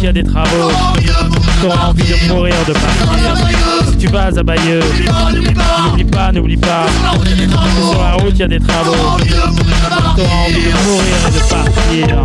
a des travaux. T'auras envie de mourir, de partir. Si tu vas à Bayeux, n'oublie pas. Sur la route, il y a des travaux. T'auras envie de mourir et de partir.